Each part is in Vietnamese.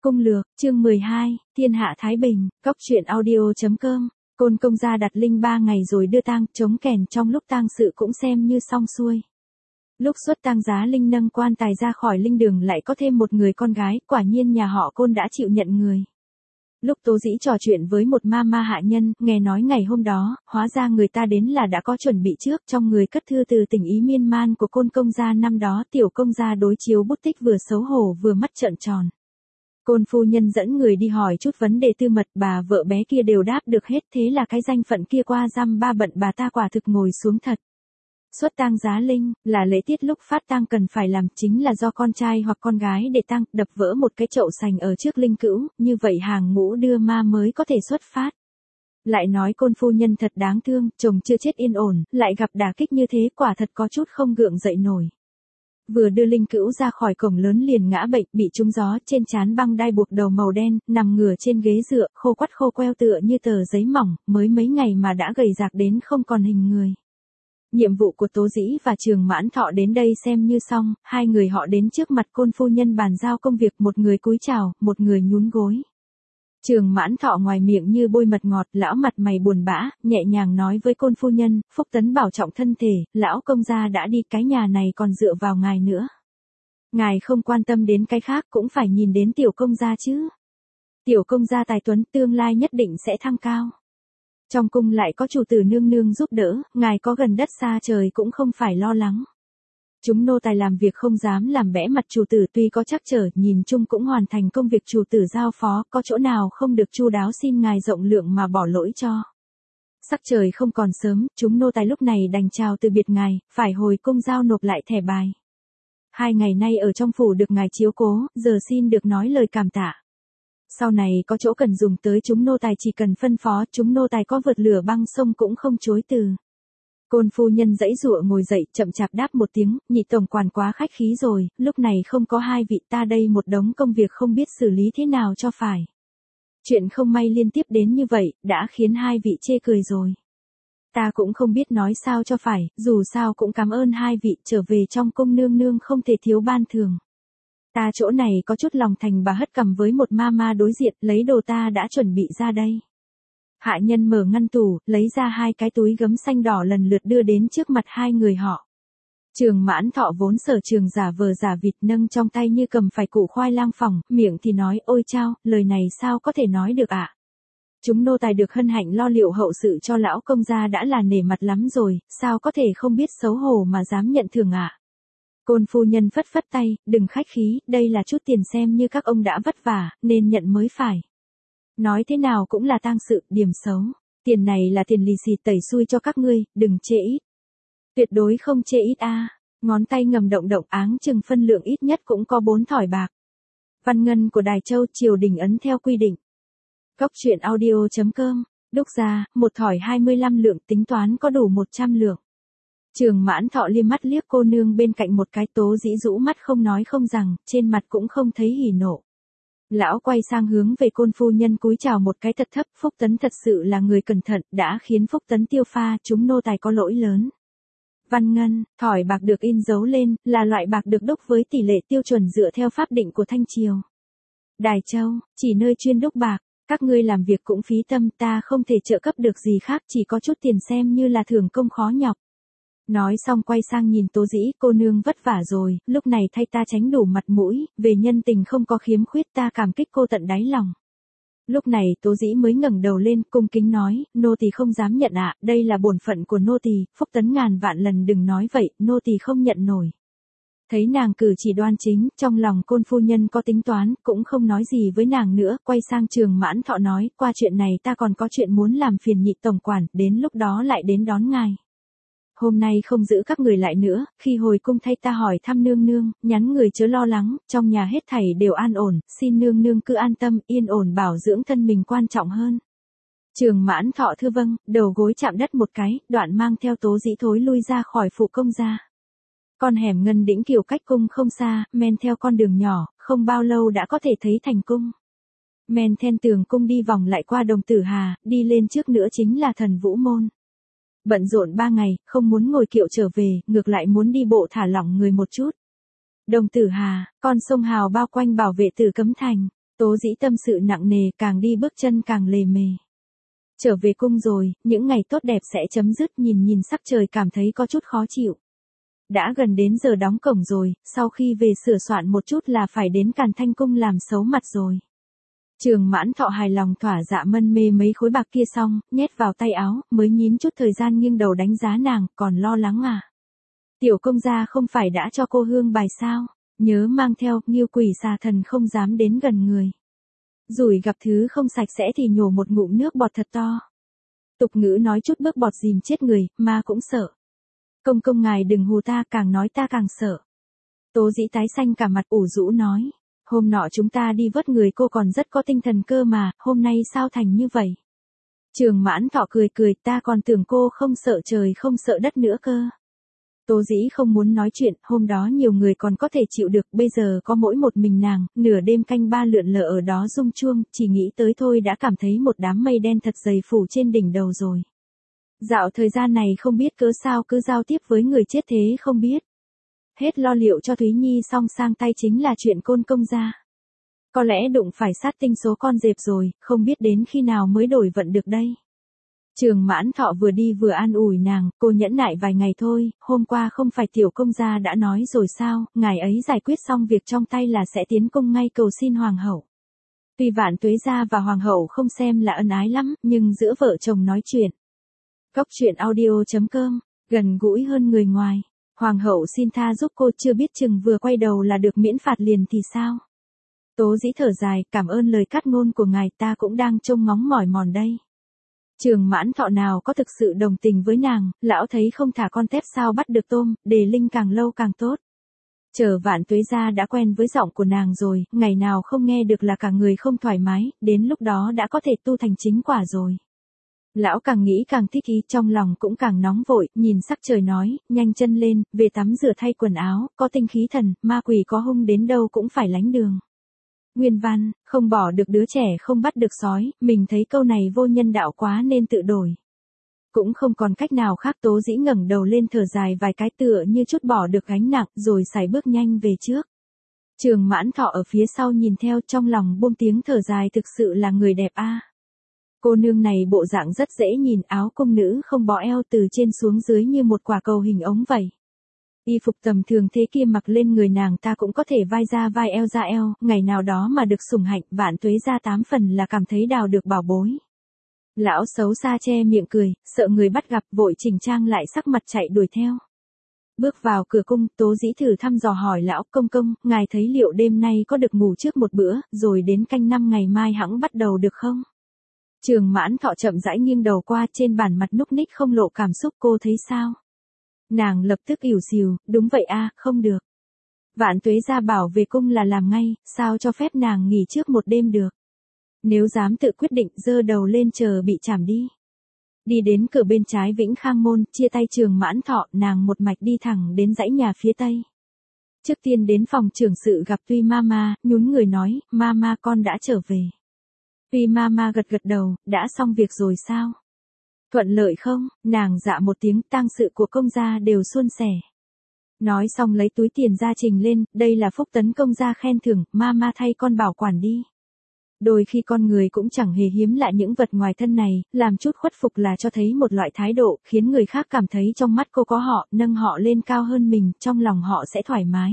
Cung lược, chương 12, thiên hạ thái bình, góc truyện audio.com. Côn Công gia đặt linh 3 ngày rồi đưa tang, chống kèn trong lúc tang sự cũng xem như xong xuôi. Lúc xuất tang Giá Linh nâng quan tài ra khỏi linh đường lại có thêm một người con gái, quả nhiên nhà họ Côn đã chịu nhận người. Lúc Tố Dĩ trò chuyện với một ma hạ nhân, nghe nói ngày hôm đó, hóa ra người ta đến là đã có chuẩn bị trước, trong người cất thư từ tình ý miên man của Côn Công gia năm đó. Tiểu công gia đối chiếu bút tích vừa xấu hổ vừa mắt trợn tròn. Côn phu nhân dẫn người đi hỏi chút vấn đề tư mật, bà vợ bé kia đều đáp được hết, thế là cái danh phận kia qua dăm ba bận bà ta quả thực ngồi xuống thật. Xuất tang Giá Linh, là lễ tiết lúc phát tang cần phải làm, chính là do con trai hoặc con gái để tang, đập vỡ một cái chậu sành ở trước linh cữu, như vậy hàng ngũ đưa ma mới có thể xuất phát. Lại nói Côn phu nhân thật đáng thương, chồng chưa chết yên ổn, lại gặp đả kích như thế, quả thật có chút không gượng dậy nổi. Vừa đưa linh cữu ra khỏi cổng lớn liền ngã bệnh, bị trúng gió, trên trán băng đai buộc đầu màu đen, nằm ngửa trên ghế dựa, khô quắt khô queo tựa như tờ giấy mỏng, mới mấy ngày mà đã gầy rạc đến không còn hình người. Nhiệm vụ của Tố Dĩ và Trường Mãn Thọ đến đây xem như xong, hai người họ đến trước mặt Côn phu nhân bàn giao công việc, một người cúi chào, một người nhún gối. Trường Mãn Thọ ngoài miệng như bôi mật ngọt, lão mặt mày buồn bã, nhẹ nhàng nói với Côn phu nhân, Phúc Tấn bảo trọng thân thể, lão công gia đã đi, cái nhà này còn dựa vào ngài nữa. Ngài không quan tâm đến cái khác cũng phải nhìn đến tiểu công gia chứ. Tiểu công gia tài tuấn, tương lai nhất định sẽ thăng cao. Trong cung lại có chủ tử nương nương giúp đỡ, ngài có gần đất xa trời cũng không phải lo lắng. Chúng nô tài làm việc không dám làm bẽ mặt chủ tử, tuy có trắc trở, nhìn chung cũng hoàn thành công việc chủ tử giao phó, có chỗ nào không được chu đáo xin ngài rộng lượng mà bỏ lỗi cho. Sắc trời không còn sớm, chúng nô tài lúc này đành chào từ biệt ngài, phải hồi cung giao nộp lại thẻ bài. 2 ngày nay ở trong phủ được ngài chiếu cố, giờ xin được nói lời cảm tạ. Sau này có chỗ cần dùng tới chúng nô tài chỉ cần phân phó, chúng nô tài có vượt lửa băng sông cũng không chối từ. Côn phu nhân giãy giụa ngồi dậy, chậm chạp đáp một tiếng, nhị tổng quản quá khách khí rồi, lúc này không có hai vị ta đây một đống công việc không biết xử lý thế nào cho phải. Chuyện không may liên tiếp đến như vậy, đã khiến hai vị chê cười rồi. Ta cũng không biết nói sao cho phải, dù sao cũng cảm ơn hai vị, trở về trong cung nương nương không thể thiếu ban thưởng. Ta chỗ này có chút lòng thành, bà hất cằm với một ma đối diện, lấy đồ ta đã chuẩn bị ra đây. Hạ nhân mở ngăn tủ, lấy ra 2 cái túi gấm xanh đỏ lần lượt đưa đến trước mặt hai người họ. Trường Mãn Thọ vốn sở trường giả vờ giả vịt, nâng trong tay như cầm phải củ khoai lang phỏng, miệng thì nói, ôi chao, lời này sao có thể nói được ạ. Chúng nô tài được hân hạnh lo liệu hậu sự cho lão công gia đã là nể mặt lắm rồi, sao có thể không biết xấu hổ mà dám nhận thưởng ạ. Côn phu nhân phất phất tay, đừng khách khí, đây là chút tiền xem như các ông đã vất vả, nên nhận mới phải. Nói thế nào cũng là tang sự, điểm xấu. Tiền này là tiền lì xì tẩy xui cho các ngươi, đừng chê ít. Tuyệt đối không chê ít a. Ngón tay ngầm động áng chừng phân lượng ít nhất cũng có 4 thỏi bạc. Văn ngân của Đài Châu triều đình ấn theo quy định. Góc truyện audio.com. Đúc ra, một thỏi 25 lượng, tính toán có đủ 100 lượng. Trường Mãn Thọ liếc mắt liếc cô nương bên cạnh một cái, Tố Dĩ rũ mắt không nói không rằng, trên mặt cũng không thấy hỉ nộ. Lão quay sang hướng về Côn phu nhân cúi chào một cái thật thấp, Phúc Tấn thật sự là người cẩn thận, đã khiến Phúc Tấn tiêu pha, chúng nô tài có lỗi lớn. Văn ngân, thỏi bạc được in dấu lên, là loại bạc được đúc với tỷ lệ tiêu chuẩn dựa theo pháp định của Thanh Triều. Đài Châu, chỉ nơi chuyên đúc bạc, các ngươi làm việc cũng phí tâm, ta không thể trợ cấp được gì khác, chỉ có chút tiền xem như là thưởng công khó nhọc. Nói xong quay sang nhìn Tố Dĩ, cô nương vất vả rồi, lúc này thay ta tránh đủ mặt mũi, về nhân tình không có khiếm khuyết, ta cảm kích cô tận đáy lòng. Lúc này Tố Dĩ mới ngẩng đầu lên, cung kính nói, nô tỳ không dám nhận ạ, đây là bổn phận của nô tỳ. Phúc Tấn ngàn vạn lần đừng nói vậy, nô tỳ không nhận nổi. Thấy nàng cử chỉ đoan chính, trong lòng Côn phu nhân có tính toán, cũng không nói gì với nàng nữa, quay sang Trường Mãn Thọ nói, qua chuyện này ta còn có chuyện muốn làm phiền nhị tổng quản, đến lúc đó lại đến đón ngài. Hôm nay không giữ các người lại nữa, khi hồi cung thay ta hỏi thăm nương nương, nhắn người chớ lo lắng, trong nhà hết thảy đều an ổn, xin nương nương cứ an tâm, yên ổn bảo dưỡng thân mình quan trọng hơn. Trường Mãn Thọ thưa vâng, đầu gối chạm đất một cái, đoạn mang theo Tố Dĩ thối lui ra khỏi phụ công gia. Con hẻm Ngân Đĩnh Kiều cách cung không xa, men theo con đường nhỏ, không bao lâu đã có thể thấy thành cung. Men then tường cung đi vòng lại qua Đồng Tử Hà, đi lên trước nữa chính là Thần Vũ Môn. Bận rộn 3 ngày, không muốn ngồi kiệu trở về, ngược lại muốn đi bộ thả lỏng người một chút. Đồng Tử Hà, con sông Hào bao quanh bảo vệ Tử Cấm Thành. Tố Dĩ tâm sự nặng nề, càng đi bước chân càng lề mề. Trở về cung rồi, những ngày tốt đẹp sẽ chấm dứt, nhìn sắc trời cảm thấy có chút khó chịu. Đã gần đến giờ đóng cổng rồi, sau khi về sửa soạn một chút là phải đến Càn Thanh cung làm xấu mặt rồi. Trường Mãn Thọ hài lòng thỏa dạ mân mê mấy khối bạc kia xong, nhét vào tay áo, mới nhín chút thời gian nghiêng đầu đánh giá nàng, còn lo lắng à. Tiểu công gia không phải đã cho cô hương bài sao, nhớ mang theo, Nghiêu quỷ xà thần không dám đến gần người. Rủi gặp thứ không sạch sẽ thì nhổ một ngụm nước bọt thật to. Tục ngữ nói chút bước bọt dìm chết người, ma cũng sợ. Công công ngài đừng hù ta, càng nói ta càng sợ. Tố Dĩ tái xanh cả mặt ủ rũ nói. Hôm nọ chúng ta đi vớt người cô còn rất có tinh thần cơ mà, hôm nay sao thành như vậy? Trường Mãn Thọ cười cười, ta còn tưởng cô không sợ trời không sợ đất nữa cơ. Tố Dĩ không muốn nói chuyện, hôm đó nhiều người còn có thể chịu được, bây giờ có mỗi một mình nàng, nửa đêm canh ba lượn lờ ở đó rung chuông, chỉ nghĩ tới thôi đã cảm thấy một đám mây đen thật dày phủ trên đỉnh đầu rồi. Dạo thời gian này không biết cớ sao cứ giao tiếp với người chết thế không biết. Hết lo liệu cho Thúy Nhi xong sang tay chính là chuyện Côn công gia. Có lẽ đụng phải sát tinh số con dẹp rồi, không biết đến khi nào mới đổi vận được đây. Trường Mãn Thọ vừa đi vừa an ủi nàng, cô nhẫn nại vài ngày thôi, hôm qua không phải tiểu công gia đã nói rồi sao, ngài ấy giải quyết xong việc trong tay là sẽ tiến cung ngay cầu xin hoàng hậu. Tuy Vạn Tuế gia và hoàng hậu không xem là ân ái lắm, nhưng giữa vợ chồng nói chuyện. Góc truyện audio.com, gần gũi hơn người ngoài. Hoàng hậu xin tha giúp cô, chưa biết chừng vừa quay đầu là được miễn phạt liền thì sao. Tố Dĩ thở dài, cảm ơn lời cát ngôn của ngài, ta cũng đang trông ngóng mỏi mòn đây. Trường Mãn Thọ nào có thực sự đồng tình với nàng, lão thấy không thả con tép sao bắt được tôm, đề linh càng lâu càng tốt. Chờ Vạn Tuế gia đã quen với giọng của nàng rồi, ngày nào không nghe được là cả người không thoải mái, đến lúc đó đã có thể tu thành chính quả rồi. Lão càng nghĩ càng thích ý, trong lòng cũng càng nóng vội, nhìn sắc trời nói, nhanh chân lên, về tắm rửa thay quần áo, có tinh khí thần, ma quỷ có hung đến đâu cũng phải lánh đường. Nguyên văn, không bỏ được đứa trẻ không bắt được sói, mình thấy câu này vô nhân đạo quá nên tự đổi. Cũng không còn cách nào khác, Tố Dĩ ngẩng đầu lên thở dài vài cái tựa như chút bỏ được gánh nặng rồi sải bước nhanh về trước. Trường Mãn Thọ ở phía sau nhìn theo, trong lòng buông tiếng thở dài, thực sự là người đẹp a. Cô nương này bộ dạng rất dễ nhìn, áo cung nữ không bó eo, từ trên xuống dưới như một quả cầu hình ống vậy. Y phục tầm thường thế kia mặc lên người nàng ta cũng có thể vai ra vai eo ra eo, ngày nào đó mà được sủng hạnh, Vạn Tuế gia 8 phần là cảm thấy đào được bảo bối. Lão xấu xa che miệng cười, sợ người bắt gặp, vội chỉnh trang lại sắc mặt chạy đuổi theo. Bước vào cửa cung, Tố Dĩ thử thăm dò hỏi lão, công công, ngài thấy liệu đêm nay có được ngủ trước một bữa, rồi đến canh 5 ngày mai hẵng bắt đầu được không? Trường Mãn Thọ chậm rãi nghiêng đầu qua, trên bàn mặt núc ních không lộ cảm xúc, cô thấy sao? Nàng lập tức ỉu xìu, đúng vậy a, không được. Vạn Tuế gia bảo về cung là làm ngay, sao cho phép nàng nghỉ trước một đêm được. Nếu dám tự quyết định, giơ đầu lên chờ bị trảm đi. Đi đến cửa bên trái Vĩnh Khang môn, chia tay Trường Mãn Thọ, nàng một mạch đi thẳng đến dãy nhà phía tây. Trước tiên đến phòng trưởng sự gặp Tuy Mama, nhún người nói, Mama con đã trở về. Tuy Mama gật gật đầu, đã xong việc rồi sao? Thuận lợi không? Nàng dạ một tiếng, tang sự của công gia đều suôn sẻ. Nói xong lấy túi tiền ra trình lên, đây là phúc tấn công gia khen thưởng, Mama thay con bảo quản đi. Đôi khi con người cũng chẳng hề hiếm lạ những vật ngoài thân này, làm chút khuất phục là cho thấy một loại thái độ, khiến người khác cảm thấy trong mắt cô có họ, nâng họ lên cao hơn mình, trong lòng họ sẽ thoải mái.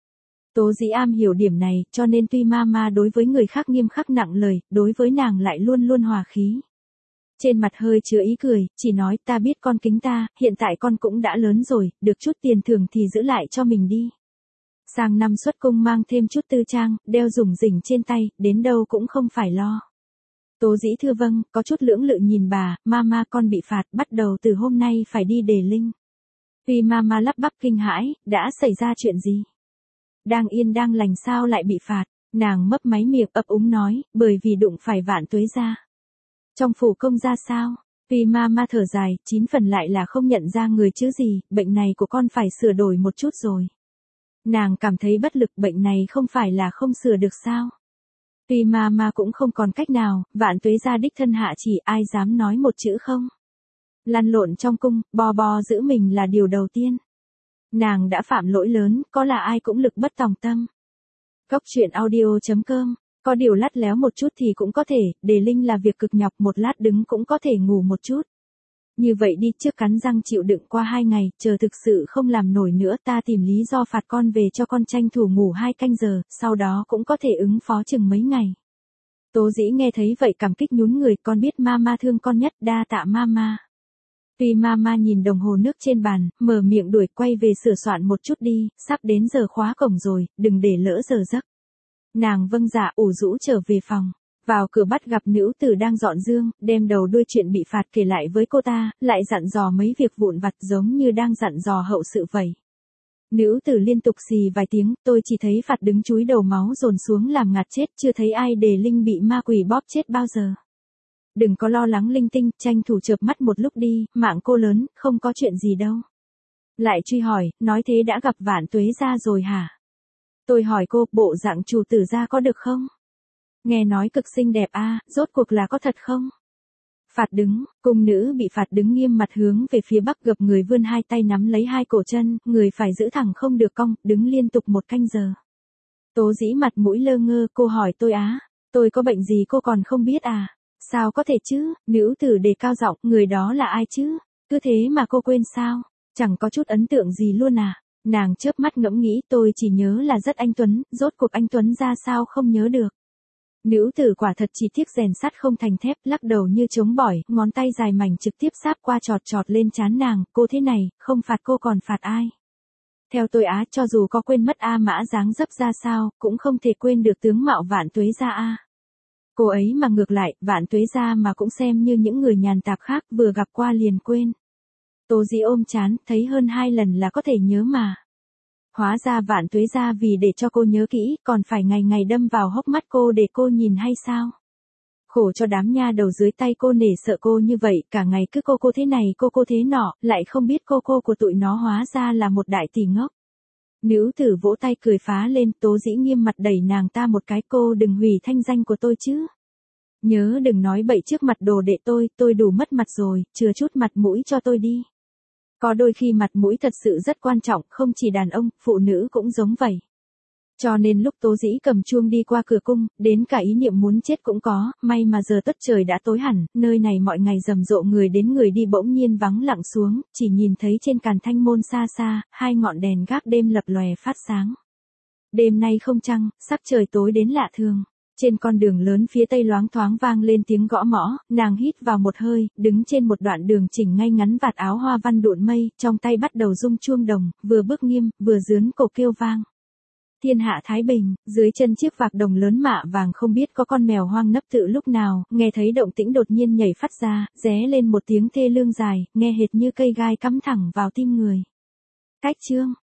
Tố Dĩ am hiểu điểm này, cho nên tuy Mama đối với người khác nghiêm khắc nặng lời, đối với nàng lại luôn luôn hòa khí. Trên mặt hơi chứa ý cười, chỉ nói, ta biết con kính ta, hiện tại con cũng đã lớn rồi, được chút tiền thưởng thì giữ lại cho mình đi. Sang năm xuất cung mang thêm chút tư trang, đeo rủng rỉnh trên tay, đến đâu cũng không phải lo. Tố Dĩ thưa vâng, có chút lưỡng lự nhìn bà, Mama con bị phạt, bắt đầu từ hôm nay phải đi đề linh. Tuy Mama lắp bắp kinh hãi, đã xảy ra chuyện gì? Đang yên đang lành sao lại bị phạt? Nàng mấp máy miệng ấp úng nói, bởi vì đụng phải Vạn Tuế gia. Trong phủ công gia sao? Tuy Mama thở dài, 9 phần lại là không nhận ra người chứ gì, bệnh này của con phải sửa đổi một chút rồi. Nàng cảm thấy bất lực, bệnh này không phải là không sửa được sao? Tuy Mama cũng không còn cách nào, Vạn Tuế gia đích thân hạ chỉ, ai dám nói một chữ không? Lăn lộn trong cung, bo giữ mình là điều đầu tiên. Nàng đã phạm lỗi lớn, có là ai cũng lực bất tòng tâm. Góc truyện audio.com Có điều lắt léo một chút thì cũng có thể, đề linh là việc cực nhọc, một lát đứng cũng có thể ngủ một chút. Như vậy đi, trước cắn răng chịu đựng qua 2 ngày, chờ thực sự không làm nổi nữa ta tìm lý do phạt con về cho con tranh thủ ngủ 2 canh giờ, sau đó cũng có thể ứng phó chừng mấy ngày. Tố Dĩ nghe thấy vậy cảm kích nhún người, con biết mama thương con nhất, đa tạ mama. Tuy mama nhìn đồng hồ nước trên bàn, mở miệng đuổi, quay về sửa soạn một chút đi, sắp đến giờ khóa cổng rồi, đừng để lỡ giờ giấc. Nàng vâng dạ ủ rũ trở về phòng. Vào cửa bắt gặp nữ tử đang dọn giường, đem đầu đuôi chuyện bị phạt kể lại với cô ta, lại dặn dò mấy việc vụn vặt giống như đang dặn dò hậu sự vậy. Nữ tử liên tục xì vài tiếng, tôi chỉ thấy phạt đứng chúi đầu máu dồn xuống làm ngạt chết, chưa thấy ai đề linh bị ma quỷ bóp chết bao giờ. Đừng có lo lắng linh tinh, tranh thủ chợp mắt một lúc đi, mạng cô lớn, không có chuyện gì đâu. Lại truy hỏi, nói thế đã gặp Vạn Tuế Gia rồi hả? Tôi hỏi cô, bộ dạng chủ tử gia có được không? Nghe nói cực xinh đẹp a, rốt cuộc là có thật không? Phạt đứng, cung nữ bị phạt đứng nghiêm mặt hướng về phía bắc, gập người vươn 2 tay nắm lấy 2 cổ chân, người phải giữ thẳng không được cong, đứng liên tục 1 canh giờ. Tố Dĩ mặt mũi lơ ngơ, cô hỏi tôi á, tôi có bệnh gì cô còn không biết à? Sao có thể chứ? Nữ tử đề cao giọng, người đó là ai chứ? Cứ thế mà cô quên sao? Chẳng có chút ấn tượng gì luôn à? Nàng chớp mắt ngẫm nghĩ, tôi chỉ nhớ là rất anh tuấn, rốt cuộc anh tuấn ra sao không nhớ được. Nữ tử quả thật chỉ tiếc rèn sắt không thành thép, lắc đầu như chống bỏi, ngón tay dài mảnh trực tiếp sáp qua chọt chọt lên trán nàng, cô thế này, không phạt cô còn phạt ai? Theo tôi á, cho dù có quên mất A Mã dáng dấp ra sao, cũng không thể quên được tướng mạo Vạn Tuế Gia a. Cô ấy mà ngược lại, Vạn Tuế Gia mà cũng xem như những người nhàn tạp khác, vừa gặp qua liền quên. Tố Dĩ ôm chán, thấy hơn 2 lần là có thể nhớ mà. Hóa ra Vạn Tuế Gia vì để cho cô nhớ kỹ, còn phải ngày ngày đâm vào hốc mắt cô để cô nhìn hay sao? Khổ cho đám nha đầu dưới tay cô nể sợ cô như vậy, cả ngày cứ cô thế này cô thế nọ, lại không biết cô của tụi nó hóa ra là một đại tỷ ngốc. Nữ tử vỗ tay cười phá lên, Tố Dĩ nghiêm mặt đẩy nàng ta một cái, cô đừng hủy thanh danh của tôi chứ. Nhớ đừng nói bậy trước mặt đồ đệ tôi đủ mất mặt rồi, chừa chút mặt mũi cho tôi đi. Có đôi khi mặt mũi thật sự rất quan trọng, không chỉ đàn ông, phụ nữ cũng giống vậy. Cho nên lúc Tố Dĩ cầm chuông đi qua cửa cung, đến cả ý niệm muốn chết cũng có, may mà giờ tất trời đã tối hẳn, nơi này mọi ngày rầm rộ người đến người đi bỗng nhiên vắng lặng xuống, chỉ nhìn thấy trên càn thanh môn xa xa, 2 ngọn đèn gác đêm lập lòe phát sáng. Đêm nay không trăng, sắc trời tối đến lạ thường. Trên con đường lớn phía tây loáng thoáng vang lên tiếng gõ mõ, nàng hít vào một hơi, đứng trên một đoạn đường chỉnh ngay ngắn vạt áo hoa văn đụn mây, trong tay bắt đầu rung chuông đồng, vừa bước nghiêm, vừa rướn cổ kêu vang. Thiên hạ thái bình, dưới chân chiếc vạc đồng lớn mạ vàng không biết có con mèo hoang nấp tự lúc nào, nghe thấy động tĩnh đột nhiên nhảy phát ra, ré lên một tiếng thê lương dài, nghe hệt như cây gai cắm thẳng vào tim người. Cách chương